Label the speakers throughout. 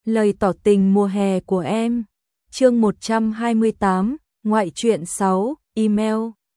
Speaker 1: Lời tỏ tình mùa hè của em. Chương 128, ngoại truyện 6, email.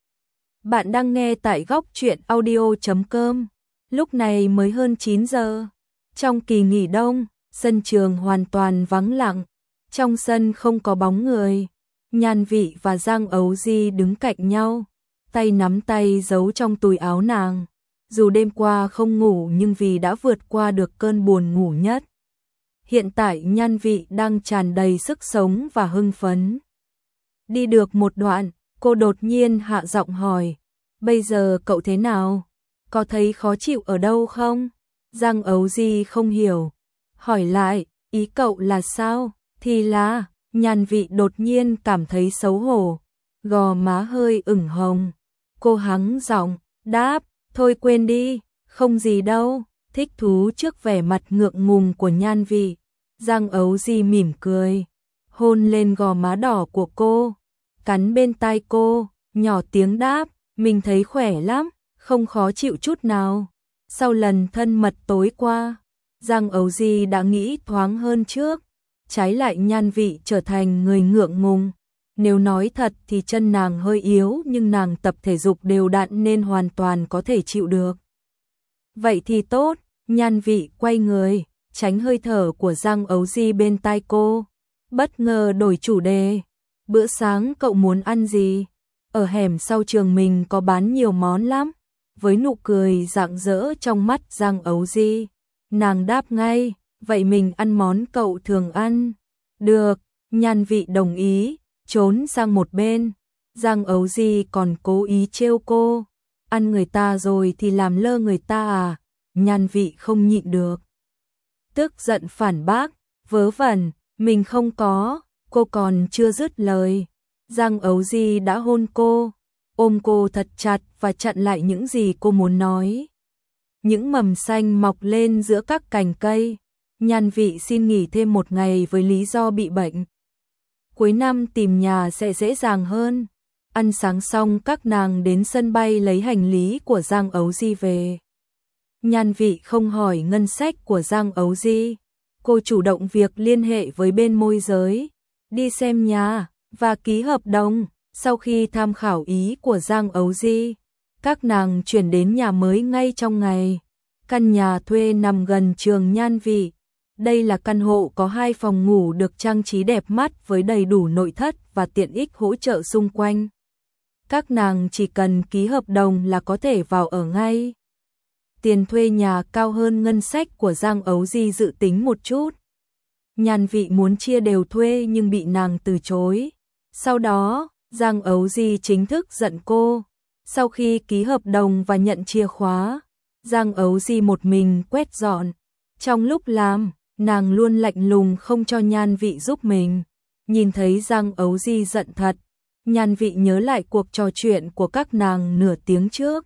Speaker 1: Bạn đang nghe tại góc truyện audio.com. Lúc này mới hơn 9 giờ. Trong kỳ nghỉ đông, sân trường hoàn toàn vắng lặng. Trong sân không có bóng người. Nhan Vị và Giang Ấu Di đứng cạnh nhau, tay nắm tay giấu trong túi áo nàng. Dù đêm qua không ngủ nhưng vì đã vượt qua được cơn buồn ngủ nhất. Hiện tại Nhan Vị đang tràn đầy sức sống và hưng phấn. Đi được một đoạn, cô đột nhiên hạ giọng hỏi, bây giờ cậu thế nào? Có thấy khó chịu ở đâu không? Giang Ấu Di không hiểu, hỏi lại, ý cậu là sao? Thì là, Nhan Vị đột nhiên cảm thấy xấu hổ, gò má hơi ửng hồng. Cô hắng giọng, đáp, thôi quên đi, không gì đâu. Thích thú trước vẻ mặt ngượng ngùng của Nhan Vị, Giang Ấu Di mỉm cười, hôn lên gò má đỏ của cô, cắn bên tai cô, nhỏ tiếng đáp, mình thấy khỏe lắm, không khó chịu chút nào. Sau lần thân mật tối qua, Giang Ấu Di đã nghĩ thoáng hơn trước, trái lại Nhan Vị trở thành người ngượng ngùng. Nếu nói thật thì chân nàng hơi yếu nhưng nàng tập thể dục đều đặn nên hoàn toàn có thể chịu được. Vậy thì tốt, Nhan Vị quay người, tránh hơi thở của Giang Ấu Di bên tai cô, bất ngờ đổi chủ đề. Bữa sáng cậu muốn ăn gì? Ở hẻm sau trường mình có bán nhiều món lắm. Với nụ cười rạng rỡ trong mắt Giang Ấu Di, nàng đáp ngay, vậy mình ăn món cậu thường ăn. Được, Nhan Vị đồng ý, trốn sang một bên. Giang Ấu Di còn cố ý trêu cô, ăn người ta rồi thì làm lơ người ta à? Nhan Vị không nhịn được, tức giận phản bác, vớ vẩn, mình không có. Cô còn chưa dứt lời, Giang Ấu Di đã hôn cô, ôm cô thật chặt và chặn lại những gì cô muốn nói. Những mầm xanh mọc lên giữa các cành cây. Nhan Vị xin nghỉ thêm một ngày với lý do bị bệnh. Cuối năm tìm nhà sẽ dễ dàng hơn. Ăn sáng xong các nàng đến sân bay lấy hành lý của Giang Ấu Di về. Nhan Vị không hỏi ngân sách của Giang Ấu Di. Cô chủ động việc liên hệ với bên môi giới, đi xem nhà và ký hợp đồng. Sau khi tham khảo ý của Giang Ấu Di, các nàng chuyển đến nhà mới ngay trong ngày. Căn nhà thuê nằm gần trường Nhan Vị. Đây là căn hộ có 2 phòng ngủ được trang trí đẹp mắt với đầy đủ nội thất và tiện ích hỗ trợ xung quanh. Các nàng chỉ cần ký hợp đồng là có thể vào ở ngay. Tiền thuê nhà cao hơn ngân sách của Giang Ấu Di dự tính một chút. Nhan Vị muốn chia đều thuê nhưng bị nàng từ chối. Sau đó, Giang Ấu Di chính thức giận cô. Sau khi ký hợp đồng và nhận chìa khóa, Giang Ấu Di một mình quét dọn. Trong lúc làm, nàng luôn lạnh lùng không cho Nhan Vị giúp mình. Nhìn thấy Giang Ấu Di giận thật, Nhan Vị nhớ lại cuộc trò chuyện của các nàng nửa tiếng trước.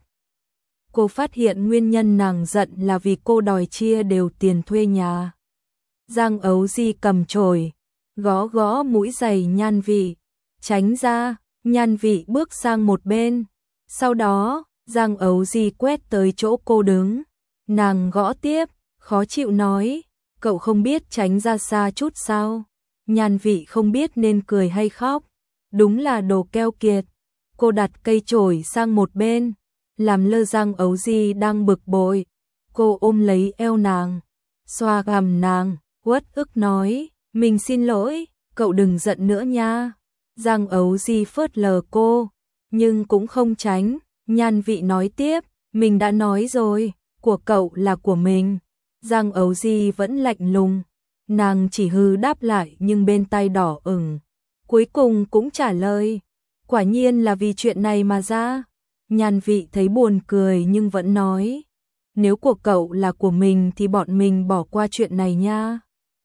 Speaker 1: Cô phát hiện nguyên nhân nàng giận là vì cô đòi chia đều tiền thuê nhà. Giang Ấu Di cầm chổi, gõ gõ mũi giày Nhan Vị, tránh ra. Nhan Vị bước sang một bên. Sau đó, Giang Ấu Di quét tới chỗ cô đứng. Nàng gõ tiếp, khó chịu nói, cậu không biết tránh ra xa chút sao? Nhan Vị không biết nên cười hay khóc. Đúng là đồ keo kiệt. Cô đặt cây chổi sang một bên, làm lơ Giang Ấu Di đang bực bội. Cô ôm lấy eo nàng, xoa gằm nàng, uất ức nói, mình xin lỗi, cậu đừng giận nữa nha. Giang Ấu Di phớt lờ cô, nhưng cũng không tránh. Nhan Vị nói tiếp, mình đã nói rồi, của cậu là của mình. Giang Ấu Di vẫn lạnh lùng, nàng chỉ hừ đáp lại nhưng bên tai đỏ ửng. Cuối cùng cũng trả lời, quả nhiên là vì chuyện này mà ra. Nhan Vị thấy buồn cười nhưng vẫn nói, nếu của cậu là của mình thì bọn mình bỏ qua chuyện này nha.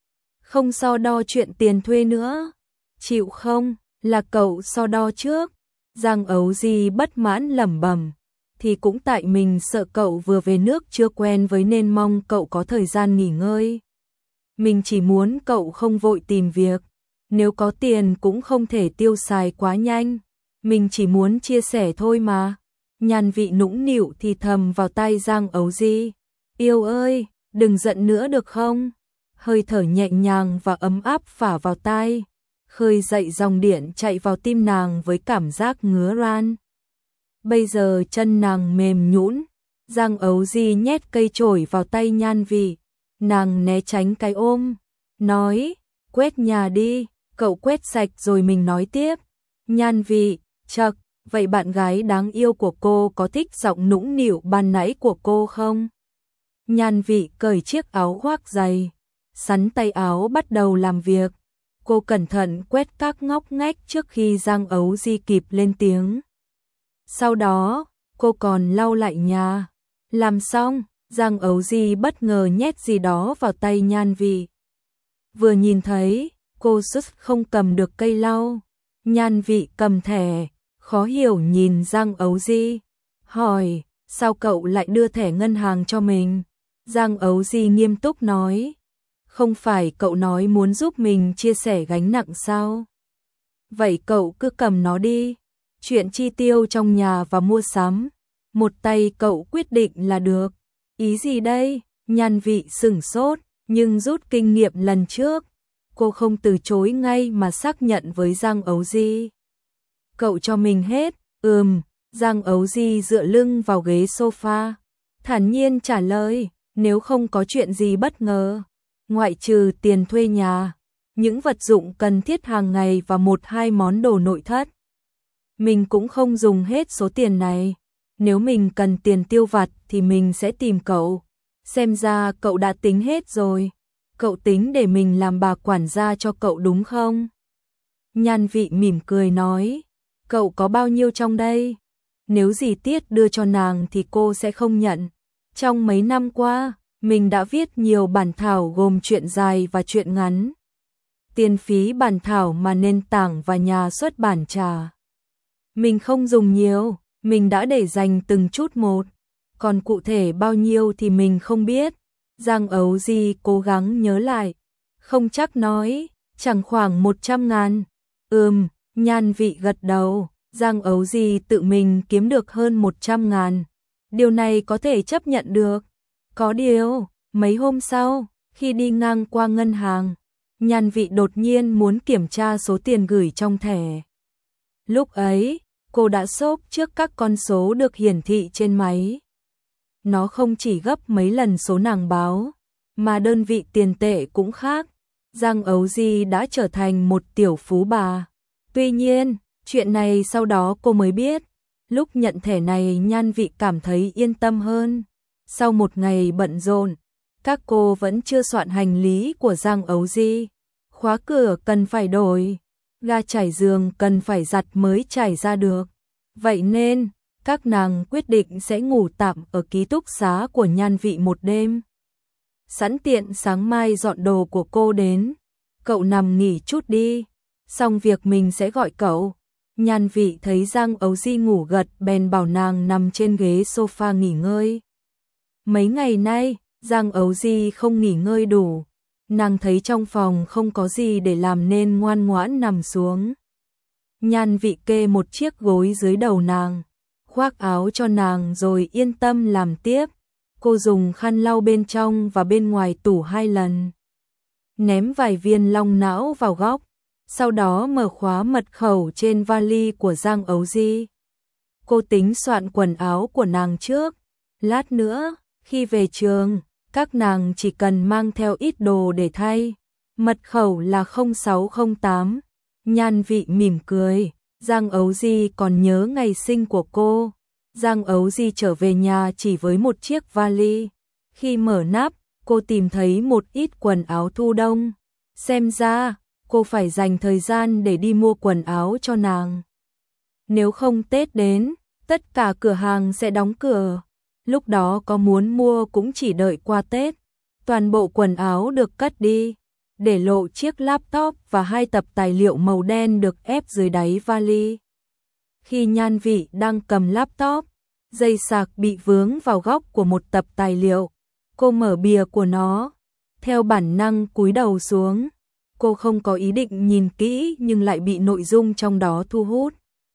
Speaker 1: Không so đo chuyện tiền thuê nữa. Chịu không? Là cậu so đo trước. Giang Ấu Di bất mãn lẩm bẩm, thì cũng tại mình sợ cậu vừa về nước chưa quen với nên mong cậu có thời gian nghỉ ngơi. Mình chỉ muốn cậu không vội tìm việc, nếu có tiền cũng không thể tiêu xài quá nhanh. Mình chỉ muốn chia sẻ thôi mà. Nhan Vị nũng nịu thì thầm vào tai Giang Ấu Di, yêu ơi, đừng giận nữa được không? hơi thở nhẹ nhàng và ấm áp phả vào tai, khơi dậy dòng điện chạy vào tim nàng với cảm giác ngứa ran. Bây giờ chân nàng mềm nhũn, Giang Ấu Di nhét cây chổi vào tay Nhan Vị, nàng né tránh cái ôm, nói, quét nhà đi, cậu quét sạch rồi mình nói tiếp. Nhan Vị, chậc, vậy bạn gái đáng yêu của cô có thích giọng nũng nịu ban nãy của cô không? Nhan Vị cởi chiếc áo khoác dày, sắn tay áo bắt đầu làm việc. Cô cẩn thận quét các ngóc ngách trước khi Giang Ấu Di kịp lên tiếng. Sau đó, cô còn lau lại nhà. Làm xong, Giang Ấu Di bất ngờ nhét gì đó vào tay Nhan Vị. Vừa nhìn thấy, cô sứt không cầm được cây lau. Nhan Vị cầm thẻ, khó hiểu nhìn Giang Ấu Di, hỏi, sao cậu lại đưa thẻ ngân hàng cho mình? Giang Ấu Di nghiêm túc nói, không phải cậu nói muốn giúp mình chia sẻ gánh nặng sao? Vậy cậu cứ cầm nó đi, chuyện chi tiêu trong nhà và mua sắm, một tay cậu quyết định là được. Ý gì đây? Nhan Vị sửng sốt, nhưng rút kinh nghiệm lần trước, cô không từ chối ngay mà xác nhận với Giang Ấu Di. Cậu cho mình hết, Giang Ấu Di dựa lưng vào ghế sofa, thản nhiên trả lời, nếu không có chuyện gì bất ngờ, ngoại trừ tiền thuê nhà, những vật dụng cần thiết hàng ngày và một hai món đồ nội thất, mình cũng không dùng hết số tiền này. Nếu mình cần tiền tiêu vặt thì mình sẽ tìm cậu. Xem ra cậu đã tính hết rồi. Cậu tính để mình làm bà quản gia cho cậu đúng không? Nhan Vị mỉm cười nói, cậu có bao nhiêu trong đây? Nếu dì Tiết đưa cho nàng thì cô sẽ không nhận. Trong mấy năm qua, mình đã viết nhiều bản thảo gồm truyện dài và truyện ngắn. Tiền phí bản thảo mà nền tảng và nhà xuất bản trả. Mình không dùng nhiều, mình đã để dành từng chút một. Còn cụ thể bao nhiêu thì mình không biết. Giang Ấu Di cố gắng nhớ lại. Không chắc nói, chẳng khoảng 100.000. Nhan Vị gật đầu. Giang Ấu Di tự mình kiếm được hơn 100.000. Điều này có thể chấp nhận được. Có điều, mấy hôm sau, khi đi ngang qua ngân hàng, Nhan Vị đột nhiên muốn kiểm tra số tiền gửi trong thẻ. Lúc ấy, cô đã sốc trước các con số được hiển thị trên máy. Nó không chỉ gấp mấy lần số nàng báo, mà đơn vị tiền tệ cũng khác. Giang Ấu Di đã trở thành một tiểu phú bà. Tuy nhiên, chuyện này sau đó cô mới biết. Lúc nhận thẻ này Nhan Vị cảm thấy yên tâm hơn. Sau một ngày bận rộn, các cô vẫn chưa soạn hành lý của Giang Ấu Di. Khóa cửa cần phải đổi, ga trải giường cần phải giặt mới trải ra được. Vậy nên, các nàng quyết định sẽ ngủ tạm ở ký túc xá của Nhan Vị một đêm. Sẵn tiện sáng mai dọn đồ của cô đến. Cậu nằm nghỉ chút đi, xong việc mình sẽ gọi cậu. Nhan Vị thấy Giang Ấu Di ngủ gật bèn bảo nàng nằm trên ghế sofa nghỉ ngơi. Mấy ngày nay, Giang Ấu Di không nghỉ ngơi đủ. Nàng thấy trong phòng không có gì để làm nên ngoan ngoãn nằm xuống. Nhan Vị kê một chiếc gối dưới đầu nàng, khoác áo cho nàng rồi yên tâm làm tiếp. Cô dùng khăn lau bên trong và bên ngoài tủ 2 lần. Ném vài viên long não vào góc, sau đó mở khóa mật khẩu trên vali của Giang Ấu Di. Cô tính soạn quần áo của nàng trước. Lát nữa, khi về trường, các nàng chỉ cần mang theo ít đồ để thay. Mật khẩu là 0608. Nhan Vị mỉm cười. Giang Ấu Di còn nhớ ngày sinh của cô. Giang Ấu Di trở về nhà chỉ với một chiếc vali. Khi mở nắp, cô tìm thấy một ít quần áo thu đông. Xem ra, cô phải dành thời gian để đi mua quần áo cho nàng. Nếu không Tết đến, tất cả cửa hàng sẽ đóng cửa. Lúc đó có muốn mua cũng chỉ đợi qua Tết. Toàn bộ quần áo được cất đi, để lộ chiếc laptop và 2 tập tài liệu màu đen được ép dưới đáy vali. Khi Nhan Vị đang cầm laptop, dây sạc bị vướng vào góc của một tập tài liệu. Cô mở bìa của nó, theo bản năng cúi đầu xuống. Cô không có ý định nhìn kỹ nhưng lại bị nội dung trong đó thu hút.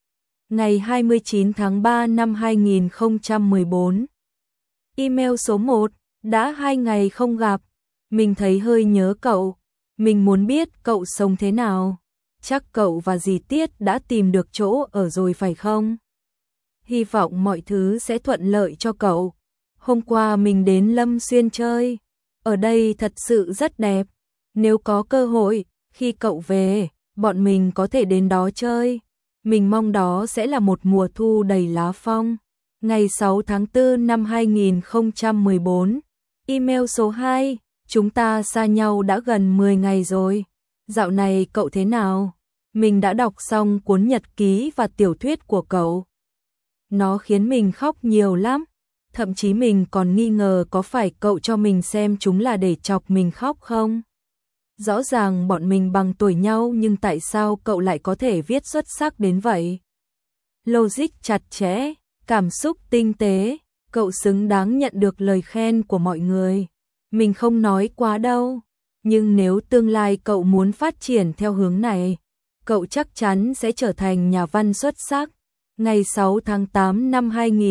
Speaker 1: Ngày 29 tháng 3 năm 2014. Email số 1, đã 2 ngày không gặp. Mình thấy hơi nhớ cậu, mình muốn biết cậu sống thế nào. Chắc cậu và dì Tiết đã tìm được chỗ ở rồi phải không? Hy vọng mọi thứ sẽ thuận lợi cho cậu. Hôm qua mình đến Lâm Xuyên chơi, ở đây thật sự rất đẹp. Nếu có cơ hội, khi cậu về, bọn mình có thể đến đó chơi. Mình mong đó sẽ là một mùa thu đầy lá phong. Ngày 6 tháng 4 năm 2014. Email số 2, chúng ta xa nhau đã gần 10 ngày rồi. Dạo này cậu thế nào? Mình đã đọc xong cuốn nhật ký và tiểu thuyết của cậu. Nó khiến mình khóc nhiều lắm. Thậm chí mình còn nghi ngờ có phải cậu cho mình xem chúng là để chọc mình khóc không? Rõ ràng bọn mình bằng tuổi nhau nhưng tại sao cậu lại có thể viết xuất sắc đến vậy? Logic chặt chẽ, cảm xúc tinh tế, cậu xứng đáng nhận được lời khen của mọi người. Mình không nói quá đâu, nhưng nếu tương lai cậu muốn phát triển theo hướng này, cậu chắc chắn sẽ trở thành nhà văn xuất sắc. Ngày 6 tháng 8 năm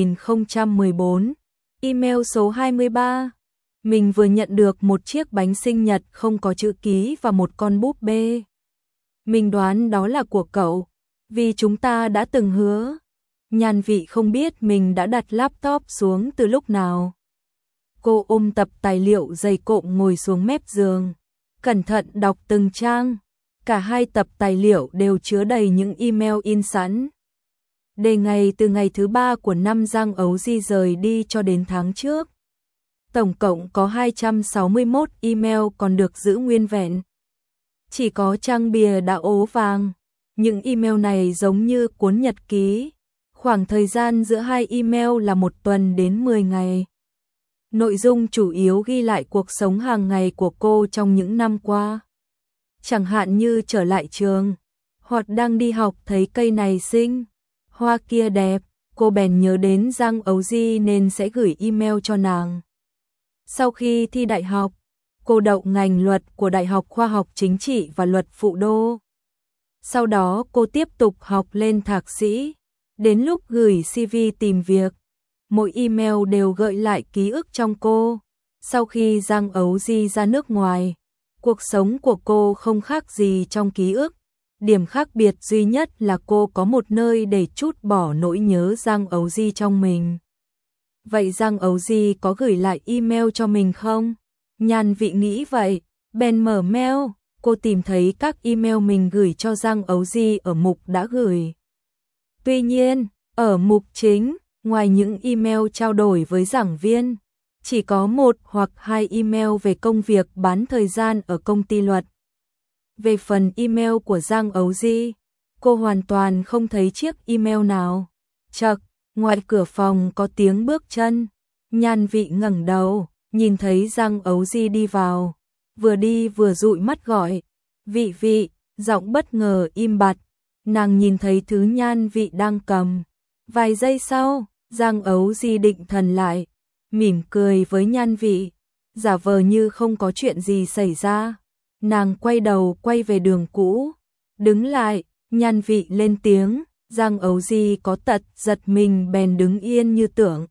Speaker 1: 2014, email số 23. Mình vừa nhận được một chiếc bánh sinh nhật không có chữ ký và một con búp bê. Mình đoán đó là của cậu, vì chúng ta đã từng hứa. Nhan Vị không biết mình đã đặt laptop xuống từ lúc nào. Cô ôm tập tài liệu dày cộm ngồi xuống mép giường, cẩn thận đọc từng trang. Cả hai tập tài liệu đều chứa đầy những email in sẵn. Đề ngày từ ngày thứ 3 của năm Giang Ấu Di rời đi cho đến tháng trước. Tổng cộng có 261 email còn được giữ nguyên vẹn. Chỉ có trang bìa đã ố vàng. Những email này giống như cuốn nhật ký. Khoảng thời gian giữa hai email là 1 tuần đến 10 ngày. Nội dung chủ yếu ghi lại cuộc sống hàng ngày của cô trong những năm qua. Chẳng hạn như trở lại trường, hoặc đang đi học thấy cây này xinh, hoa kia đẹp, cô bèn nhớ đến Giang Ấu Di nên sẽ gửi email cho nàng. Sau khi thi đại học, cô đậu ngành luật của Đại học Khoa học Chính trị và Luật Phụ Đô. Sau đó cô tiếp tục học lên thạc sĩ. Đến lúc gửi CV tìm việc, mỗi email đều gợi lại ký ức trong cô. Sau khi Giang Ấu Di ra nước ngoài, cuộc sống của cô không khác gì trong ký ức. Điểm khác biệt duy nhất là cô có một nơi để trút bỏ nỗi nhớ Giang Ấu Di trong mình. Vậy Giang Ấu Di có gửi lại email cho mình không? Nhan Vị nghĩ vậy, bèn mở mail, cô tìm thấy các email mình gửi cho Giang Ấu Di ở mục đã gửi. Tuy nhiên, ở mục chính, ngoài những email trao đổi với giảng viên, chỉ có 1 hoặc 2 email về công việc bán thời gian ở công ty luật. Về phần email của Giang Ấu Di, cô hoàn toàn không thấy chiếc email nào. Chậc, ngoài cửa phòng có tiếng bước chân. Nhan Vị ngẩng đầu, nhìn thấy Giang Ấu Di đi vào. Vừa đi vừa dụi mắt gọi. Vị Vị, giọng bất ngờ im bặt. Nàng nhìn thấy thứ Nhan Vị đang cầm. Vài giây sau, Giang Ấu Di định thần lại, mỉm cười với Nhan Vị, giả vờ như không có chuyện gì xảy ra. Nàng quay đầu quay về đường cũ, đứng lại, Nhan Vị lên tiếng, Giang Ấu Di có tật giật mình bèn đứng yên như tưởng.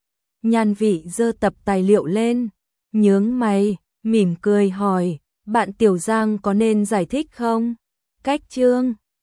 Speaker 1: Nhan Vị giơ tập tài liệu lên, nhướng mày, mỉm cười hỏi, bạn Tiểu Giang có nên giải thích không? Cách chương